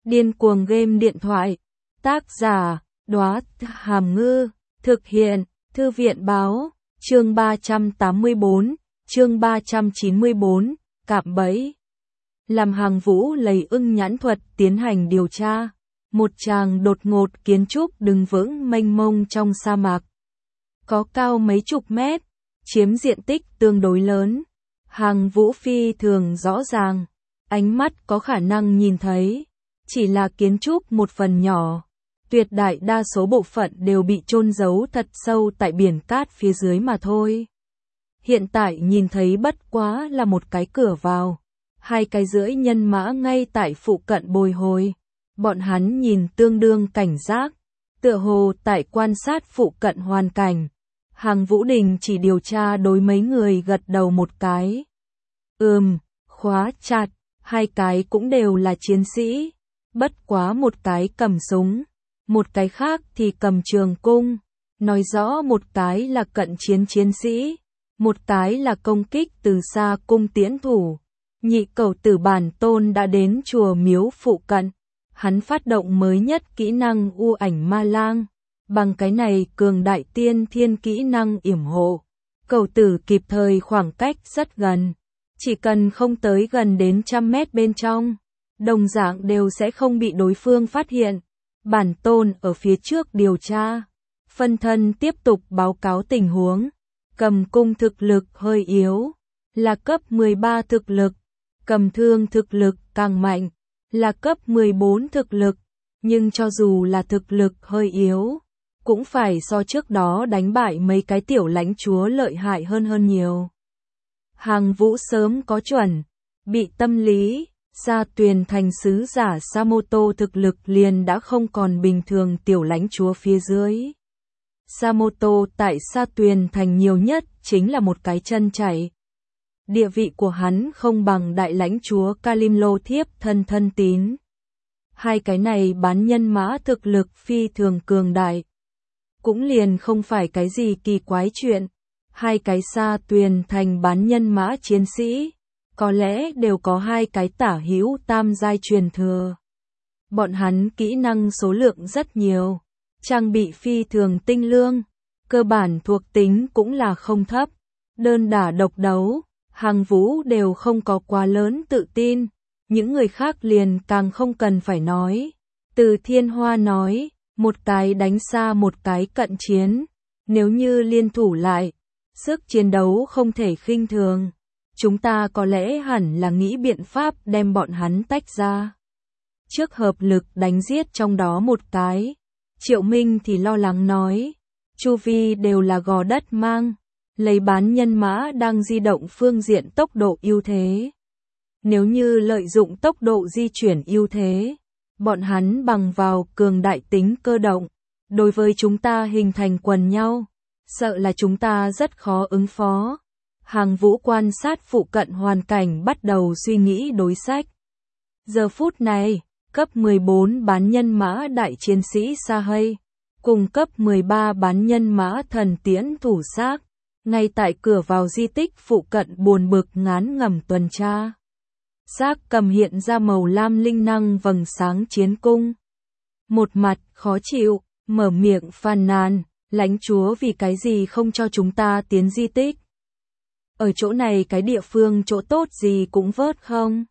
Điên cuồng game điện thoại. Tác giả, Đóa Hàm Ngư. Thực hiện, Thư viện báo. Chương 384, chương 394, cạm bẫy. Làm Hàng Vũ lấy ưng nhãn thuật tiến hành điều tra. Một tràng đột ngột kiến trúc đứng vững mênh mông trong sa mạc. Có cao mấy chục mét, chiếm diện tích tương đối lớn. Hàng Vũ phi thường rõ ràng, ánh mắt có khả năng nhìn thấy. Chỉ là kiến trúc một phần nhỏ. Tuyệt đại đa số bộ phận đều bị chôn giấu thật sâu tại biển cát phía dưới mà thôi. Hiện tại nhìn thấy bất quá là một cái cửa vào. 2 cái rưỡi nhân mã ngay tại phụ cận bồi hồi. Bọn hắn nhìn tương đương cảnh giác, tựa hồ tại quan sát phụ cận hoàn cảnh. Hàng Vũ Đình chỉ điều tra đối mấy người gật đầu một cái. Khóa chặt, 2 cái cũng đều là chiến sĩ. Bất quá một cái cầm súng, một cái khác thì cầm trường cung. Nói rõ một cái là cận chiến chiến sĩ, một cái là công kích từ xa cung tiễn thủ. Nhị Cẩu Tử bản tôn đã đến chùa miếu phụ cận. Hắn phát động mới nhất kỹ năng U Ảnh Ma Lang. Bằng cái này cường đại tiên thiên kỹ năng yểm hộ. Cẩu tử kịp thời khoảng cách rất gần. Chỉ cần không tới gần đến 100 mét bên trong, đồng dạng đều sẽ không bị đối phương phát hiện. Bản tôn ở phía trước điều tra. Phân thân tiếp tục báo cáo tình huống. Cầm cung thực lực hơi yếu, là cấp 13 thực lực. Cầm thương thực lực càng mạnh, là cấp 14 thực lực. Nhưng cho dù là thực lực hơi yếu, cũng phải so trước đó đánh bại mấy cái tiểu lãnh chúa lợi hại hơn nhiều. Hàng Vũ sớm có chuẩn, bị tâm lý, Sa Tuyền thành sứ giả Samoto thực lực liền đã không còn bình thường tiểu lãnh chúa phía dưới. Samoto tại Sa Tuyền thành nhiều nhất chính là một cái chân chạy. Địa vị của hắn không bằng đại lãnh chúa Kalimlo thiếp thân tín. 2 cái này bán nhân mã thực lực phi thường cường đại. Cũng liền không phải cái gì kỳ quái chuyện. 2 cái Sa Tuyền thành bán nhân mã chiến sĩ, có lẽ đều có 2 cái tả hữu tam giai truyền thừa. Bọn hắn kỹ năng số lượng rất nhiều, trang bị phi thường tinh lương, cơ bản thuộc tính cũng là không thấp. Đơn đả độc đấu, Hàng Vũ đều không có quá lớn tự tin, những người khác liền càng không cần phải nói. Từ Thiên Hoa nói, một cái đánh xa một cái cận chiến, nếu như liên thủ lại, sức chiến đấu không thể khinh thường. Chúng ta có lẽ hẳn là nghĩ biện pháp đem bọn hắn tách ra. Trước hợp lực đánh giết trong đó một cái. Triệu Minh thì lo lắng nói, chu vi đều là gò đất mang, lấy bán nhân mã đang di động phương diện tốc độ ưu thế. Nếu như lợi dụng tốc độ di chuyển ưu thế, bọn hắn bằng vào cường đại tính cơ động, đối với chúng ta hình thành quần nhau, sợ là chúng ta rất khó ứng phó. Hàng Vũ quan sát phụ cận hoàn cảnh bắt đầu suy nghĩ đối sách. Giờ phút này, cấp 14 bán nhân mã đại chiến sĩ Sa Hay, cùng cấp 13 bán nhân mã thần tiễn thủ xác, ngay tại cửa vào di tích phụ cận buồn bực ngán ngẩm tuần tra. Xác cầm hiện ra màu lam linh năng vầng sáng chiến cung. Một mặt khó chịu, mở miệng phàn nàn, lãnh chúa vì cái gì không cho chúng ta tiến di tích? Ở chỗ này cái địa phương chỗ tốt gì cũng vớt không?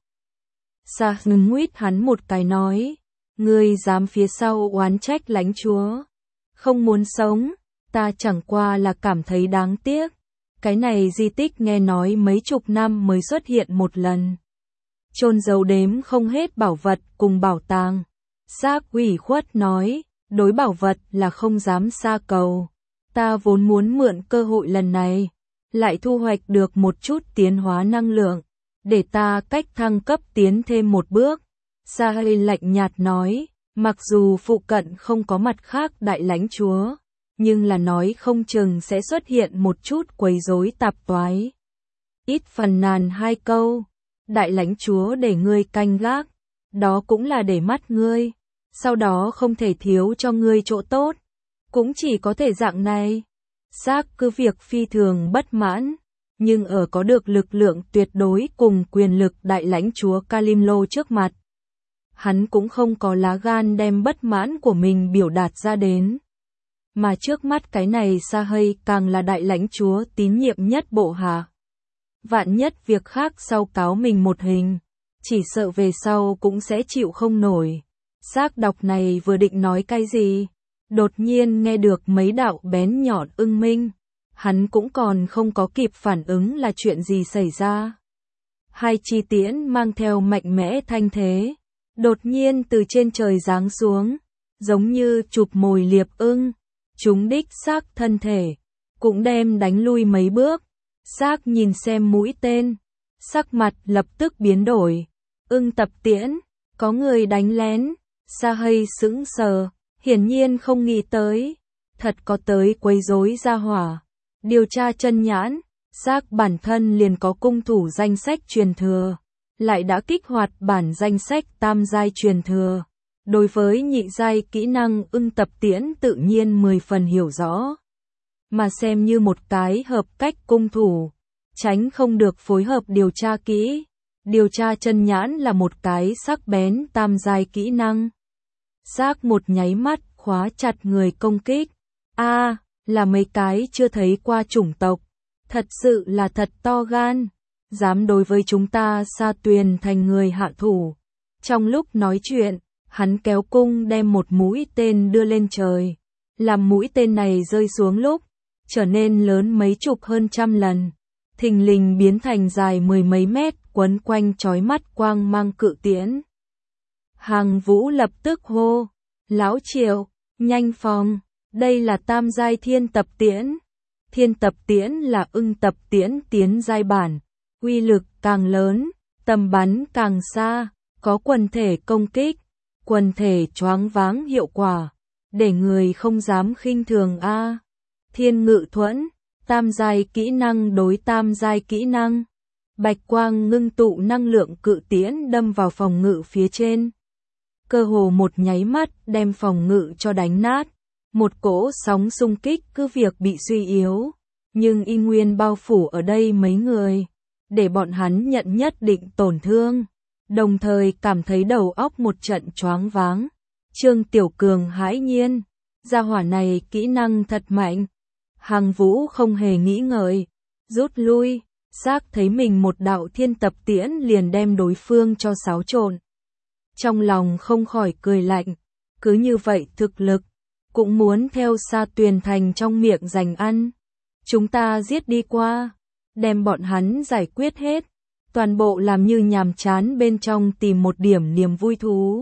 Sa nguyết hắn một cái nói, ngươi dám phía sau oán trách lãnh chúa. Không muốn sống, ta chẳng qua là cảm thấy đáng tiếc. Cái này di tích nghe nói mấy chục năm mới xuất hiện một lần. Chôn giấu đếm không hết bảo vật cùng bảo tàng. Xác ủy khuất nói, đối bảo vật là không dám xa cầu. Ta vốn muốn mượn cơ hội lần này, lại thu hoạch được một chút tiến hóa năng lượng, để ta cách thăng cấp tiến thêm một bước. Sa Hay lạnh nhạt nói, mặc dù phụ cận không có mặt khác đại lãnh chúa, nhưng là nói không chừng sẽ xuất hiện một chút quấy rối tạp toái. Ít phàn nàn 2 câu, đại lãnh chúa để ngươi canh gác, đó cũng là để mắt ngươi, sau đó không thể thiếu cho ngươi chỗ tốt, cũng chỉ có thể dạng này. Xác cứ việc phi thường bất mãn, nhưng ở có được lực lượng tuyệt đối cùng quyền lực đại lãnh chúa Kalimlo trước mặt, hắn cũng không có lá gan đem bất mãn của mình biểu đạt ra đến. Mà trước mắt cái này Sahây càng là đại lãnh chúa tín nhiệm nhất bộ hạ. Vạn nhất việc khác sau cáo mình một hình, chỉ sợ về sau cũng sẽ chịu không nổi. Xác độc này vừa định nói cái gì, đột nhiên nghe được mấy đạo bén nhọn ưng minh. Hắn cũng còn không có kịp phản ứng là chuyện gì xảy ra. Hai chi tiễn mang theo mạnh mẽ thanh thế, đột nhiên từ trên trời giáng xuống, giống như chụp mồi liệp ưng, trúng đích xác thân thể, cũng đem đánh lui mấy bước. Xác nhìn xem mũi tên, sắc mặt lập tức biến đổi. Ưng tập tiễn, có người đánh lén. Sahây sững sờ, hiển nhiên không nghĩ tới, thật có tới quấy rối gia hỏa. Điều tra chân nhãn, xác bản thân liền có cung thủ danh sách truyền thừa, lại đã kích hoạt bản danh sách tam giai truyền thừa. Đối với nhị giai kỹ năng ưng tập tiễn tự nhiên 10 phần hiểu rõ. Mà xem như một cái hợp cách cung thủ, tránh không được phối hợp điều tra kỹ. Điều tra chân nhãn là một cái sắc bén tam giai kỹ năng. Xác một nháy mắt khóa chặt người công kích. Là mấy cái chưa thấy qua chủng tộc. Thật sự là thật to gan. Dám đối với chúng ta Sa Tuyền thành người hạ thủ. Trong lúc nói chuyện, hắn kéo cung đem một mũi tên đưa lên trời. Làm mũi tên này rơi xuống lúc, trở nên lớn mấy chục hơn trăm lần. Thình lình biến thành dài 10 mấy mét, quấn quanh chói mắt quang mang cự tiễn. Hàng Vũ lập tức hô, Lão Triệu, nhanh phòng, đây là tam giai thiên tập tiễn. Thiên tập tiễn là ưng tập tiễn tiến giai bản, uy lực càng lớn, tầm bắn càng xa, có quần thể công kích, quần thể choáng váng hiệu quả, để người không dám khinh thường Thiên ngự thuẫn, tam giai kỹ năng đối tam giai kỹ năng. Bạch quang ngưng tụ năng lượng cự tiễn đâm vào phòng ngự phía trên. Cơ hồ một nháy mắt đem phòng ngự cho đánh nát. Một cỗ sóng xung kích cứ việc bị suy yếu, nhưng y nguyên bao phủ ở đây mấy người, để bọn hắn nhận nhất định tổn thương, đồng thời cảm thấy đầu óc một trận choáng váng. Trương Tiểu Cường hãi nhiên, gia hỏa này kỹ năng thật mạnh. Hàng Vũ không hề nghĩ ngợi, rút lui, xác thấy mình một đạo thiên tập tiễn liền đem đối phương cho xáo trộn. Trong lòng không khỏi cười lạnh, cứ như vậy thực lực, cũng muốn theo Sa Tuyền thành trong miệng giành ăn. Chúng ta giết đi qua, đem bọn hắn giải quyết hết, toàn bộ làm như nhàm chán bên trong tìm một điểm niềm vui thú.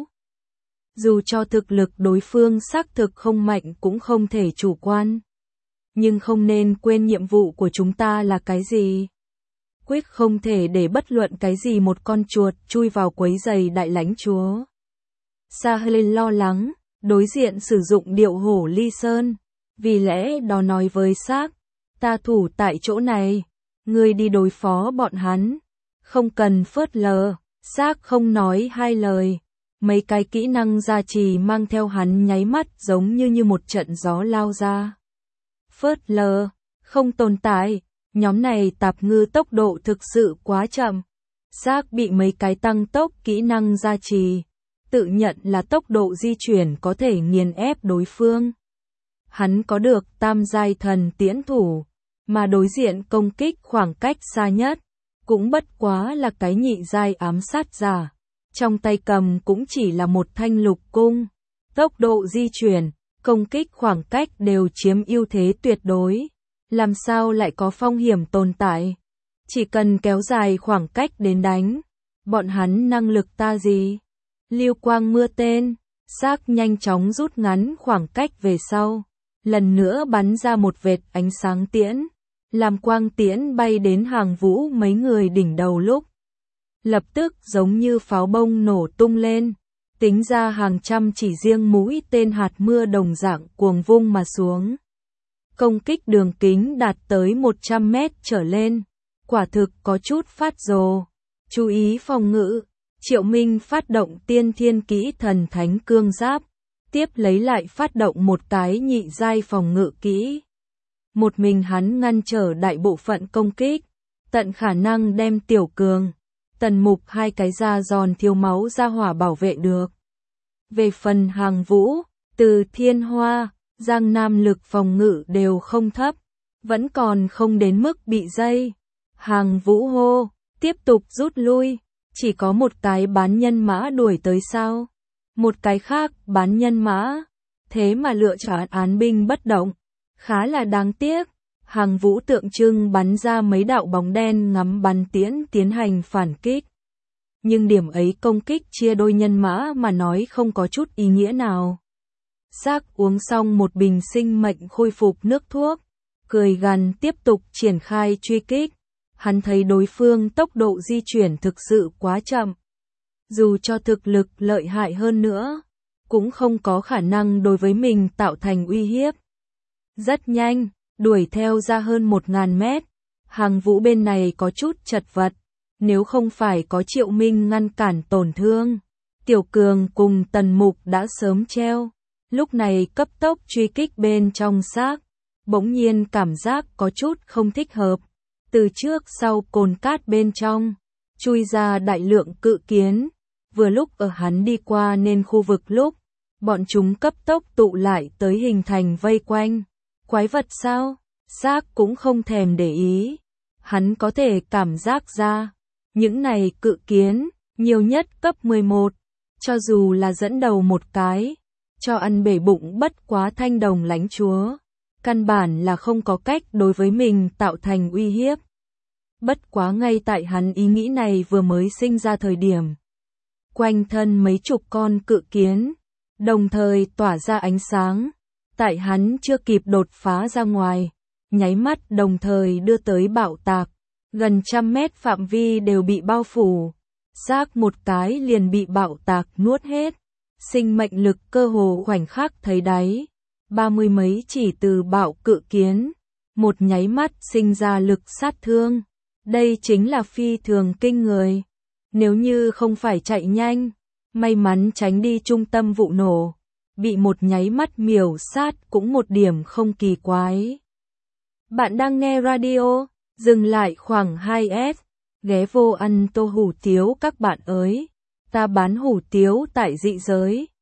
Dù cho thực lực đối phương xác thực không mạnh cũng không thể chủ quan. Nhưng không nên quên nhiệm vụ của chúng ta là cái gì. Quyết không thể để bất luận cái gì một con chuột chui vào quấy giày đại lãnh chúa. Sahây lo lắng, đối diện sử dụng điệu hổ ly sơn. Vì lẽ đó nói với xác, ta thủ tại chỗ này, ngươi đi đối phó bọn hắn. Không cần phớt lờ, xác không nói hai lời. Mấy cái kỹ năng gia trì mang theo hắn nháy mắt giống như một trận gió lao ra. Phớt lờ, không tồn tại, nhóm này tạp ngư tốc độ thực sự quá chậm. Xác bị mấy cái tăng tốc kỹ năng gia trì, tự nhận là tốc độ di chuyển có thể nghiền ép đối phương. Hắn có được tam giai thần tiễn thủ, mà đối diện công kích khoảng cách xa nhất, cũng bất quá là cái nhị giai ám sát giả. Trong tay cầm cũng chỉ là một thanh lục cung, tốc độ di chuyển, công kích khoảng cách đều chiếm ưu thế tuyệt đối. Làm sao lại có phong hiểm tồn tại? Chỉ cần kéo dài khoảng cách đến đánh, bọn hắn năng lực ta gì? Lưu quang mưa tên, xác nhanh chóng rút ngắn khoảng cách về sau, lần nữa bắn ra một vệt ánh sáng tiễn, làm quang tiễn bay đến Hàng Vũ mấy người đỉnh đầu lúc. Lập tức giống như pháo bông nổ tung lên, tính ra hàng trăm chỉ riêng mũi tên hạt mưa đồng dạng cuồng vung mà xuống. Công kích đường kính đạt tới 100 mét trở lên, quả thực có chút phát rồ. Chú ý phòng ngự, Triệu Minh phát động tiên thiên kỹ thần thánh cương giáp, tiếp lấy lại phát động một cái nhị giai phòng ngự kỹ. Một mình hắn ngăn trở đại bộ phận công kích, tận khả năng đem Tiểu Cường, Tần Mục hai cái da giòn thiếu máu ra hỏa bảo vệ được. Về phần Hàng Vũ, từ Thiên Hoa, Giang Nam lực phòng ngự đều không thấp, vẫn còn không đến mức bị dây. Hàng Vũ hô, tiếp tục rút lui, chỉ có một cái bán nhân mã đuổi tới sao? Một cái khác bán nhân mã, thế mà lựa chọn án binh bất động, khá là đáng tiếc. Hàng Vũ tượng trưng bắn ra mấy đạo bóng đen ngắm bắn tiễn tiến hành phản kích. Nhưng điểm ấy công kích chia đôi nhân mã mà nói không có chút ý nghĩa nào. Giác uống xong một bình sinh mệnh khôi phục nước thuốc, cười gằn tiếp tục triển khai truy kích. Hắn thấy đối phương tốc độ di chuyển thực sự quá chậm. Dù cho thực lực lợi hại hơn nữa, cũng không có khả năng đối với mình tạo thành uy hiếp. Rất nhanh, đuổi theo ra hơn 1000 mét, Hàng Vũ bên này có chút chật vật. Nếu không phải có Triệu Minh ngăn cản tổn thương, Tiểu Cường cùng Tần Mục đã sớm treo. Lúc này cấp tốc truy kích bên trong xác, bỗng nhiên cảm giác có chút không thích hợp. Từ trước sau cồn cát bên trong, chui ra đại lượng cự kiến. Vừa lúc ở hắn đi qua nên khu vực lúc, bọn chúng cấp tốc tụ lại tới hình thành vây quanh. Quái vật sao? Xác cũng không thèm để ý. Hắn có thể cảm giác ra, những này cự kiến, nhiều nhất cấp 11, cho dù là dẫn đầu một cái, cho ăn bể bụng bất quá Thanh Đồng lãnh chúa, căn bản là không có cách đối với mình tạo thành uy hiếp. Bất quá ngay tại hắn ý nghĩ này vừa mới sinh ra thời điểm, quanh thân mấy chục con cự kiến, đồng thời tỏa ra ánh sáng, tại hắn chưa kịp đột phá ra ngoài, nháy mắt đồng thời đưa tới bạo tạc, gần 100 mét phạm vi đều bị bao phủ, xác một cái liền bị bạo tạc nuốt hết, sinh mệnh lực cơ hồ khoảnh khắc thấy đáy, 30 mấy chỉ từ bạo cự kiến, một nháy mắt sinh ra lực sát thương, đây chính là phi thường kinh người, nếu như không phải chạy nhanh, may mắn tránh đi trung tâm vụ nổ, bị một nháy mắt miểu sát cũng một điểm không kỳ quái. Bạn đang nghe radio, dừng lại khoảng 2S, ghé vô ăn tô hủ tiếu các bạn ơi, ta bán hủ tiếu tại dị giới.